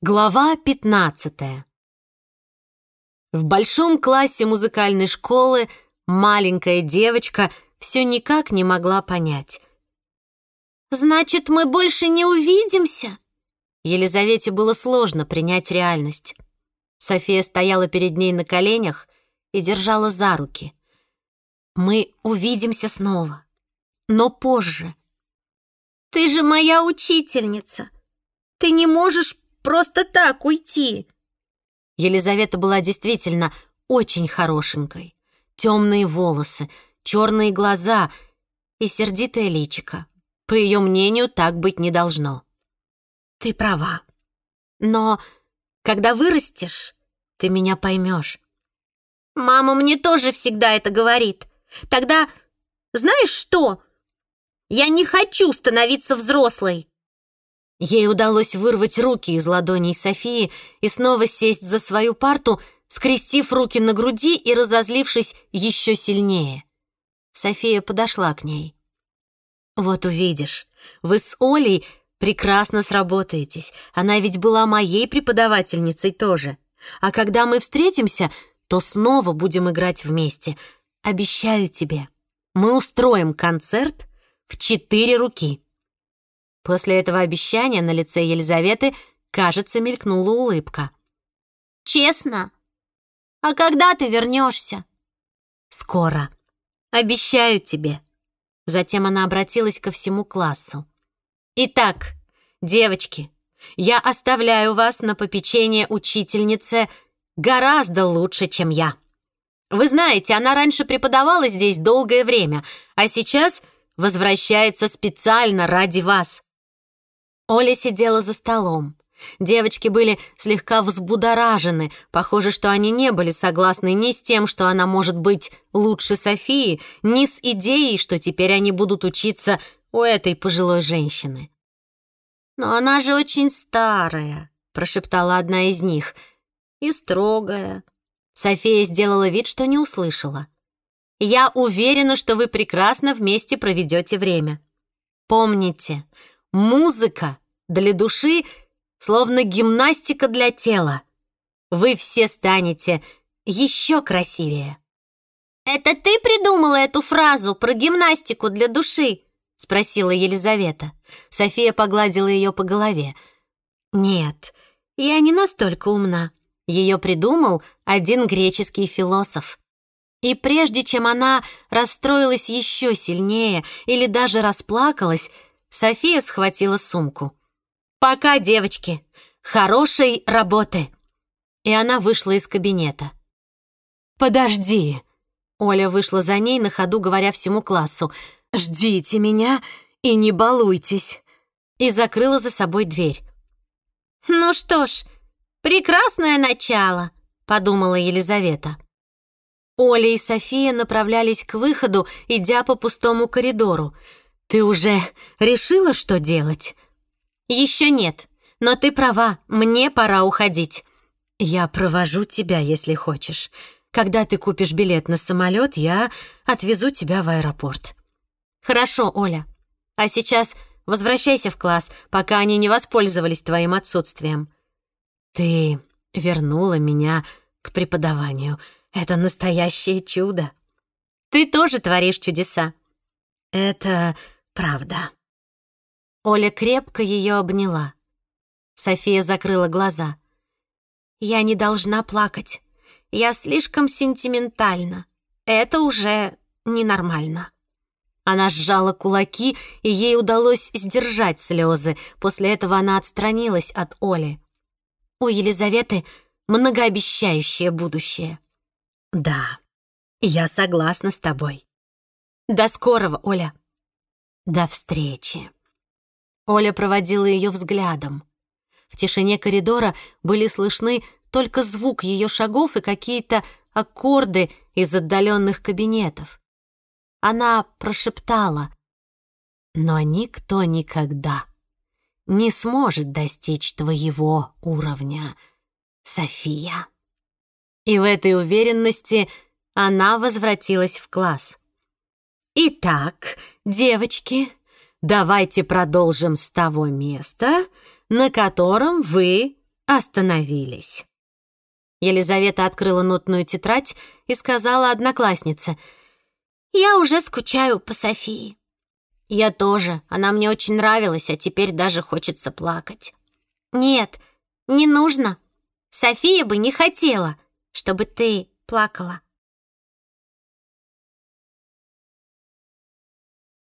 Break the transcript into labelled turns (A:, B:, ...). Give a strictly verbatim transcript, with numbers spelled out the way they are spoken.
A: Глава пятнадцатая. В большом классе музыкальной школы маленькая девочка все никак не могла понять. «Значит, мы больше не увидимся?» Елизавете было сложно принять реальность. София стояла перед ней на коленях и держала за руки. «Мы увидимся снова, но позже».
B: «Ты же моя учительница. Ты не можешь просто так уйти».
A: Елизавета была действительно очень хорошенькой. Темные волосы, черные глаза и сердитое личико. По ее мнению, так быть не должно. «Ты права. Но когда вырастешь, ты меня поймешь».
B: «Мама мне тоже всегда это говорит. Тогда знаешь что? Я не хочу становиться взрослой».
A: Ей удалось вырвать руки из ладоней Софии и снова сесть за свою парту, скрестив руки на груди и разозлившись еще сильнее. София подошла к ней. «Вот увидишь, вы с Олей прекрасно сработаетесь. Она ведь была моей преподавательницей тоже. А когда мы встретимся, то снова будем играть вместе. Обещаю тебе, мы устроим концерт в четыре руки». После этого обещания на лице Елизаветы, кажется, мелькнула улыбка.
B: «Честно? А когда ты вернешься?»
A: «Скоро. Обещаю тебе». Затем она обратилась ко всему классу. «Итак, девочки, я оставляю вас на попечение учительницы гораздо лучше, чем я. Вы знаете, она раньше преподавала здесь долгое время, а сейчас возвращается специально ради вас». Оля сидела за столом. Девочки были слегка взбудоражены. Похоже, что они не были согласны ни с тем, что она может быть лучше Софии, ни с идеей, что теперь они будут учиться у этой пожилой женщины.
B: «Но она же очень старая», — прошептала одна из них, — «и строгая».
A: София сделала вид, что не услышала. «Я уверена, что вы прекрасно вместе проведете время. Помните, музыка для души словно гимнастика для тела. Вы все станете еще красивее».
B: «Это ты придумала эту фразу про гимнастику для души?» — спросила Елизавета.
A: София погладила ее по голове. «Нет, я не настолько умна. Ее придумал один греческий философ». И прежде чем она расстроилась еще сильнее или даже расплакалась, София схватила сумку. «Пока, девочки! Хорошей работы!» И она вышла из кабинета. «Подожди!» Оля вышла за ней, на ходу говоря всему классу. «Ждите меня и не балуйтесь!» И закрыла за собой дверь.
B: «Ну что ж, прекрасное начало!» — подумала Елизавета.
A: Оля и София направлялись к выходу, идя по пустому коридору. «Ты уже решила, что делать?» «Еще нет, но ты права, мне пора уходить». «Я провожу тебя, если хочешь. Когда ты купишь билет на самолет, я отвезу тебя в аэропорт». «Хорошо, Оля. А сейчас возвращайся в класс, пока они не воспользовались твоим отсутствием». «Ты вернула меня к преподаванию. Это настоящее чудо». «Ты тоже творишь чудеса». «Это правда». Оля крепко ее обняла. София закрыла глаза. «Я не должна плакать. Я слишком сентиментальна. Это уже ненормально». Она сжала кулаки, и ей удалось сдержать слезы. После этого она отстранилась от Оли. У Елизаветы многообещающее будущее. «Да, я согласна с тобой. До скорого, Оля. До встречи». Оля проводила ее взглядом. В тишине коридора были слышны только звук ее шагов и какие-то аккорды из отдаленных кабинетов. Она прошептала: «Но никто никогда не сможет достичь твоего уровня, София». И в этой уверенности она возвратилась в класс. «Итак, девочки, давайте продолжим с того места, на котором вы остановились. Елизавета открыла нотную тетрадь и сказала однокласснице:
B: «Я уже скучаю по Софии».
A: «Я тоже. Она мне очень нравилась, а теперь даже хочется плакать».
B: «Нет, не нужно. София бы не хотела, чтобы ты плакала».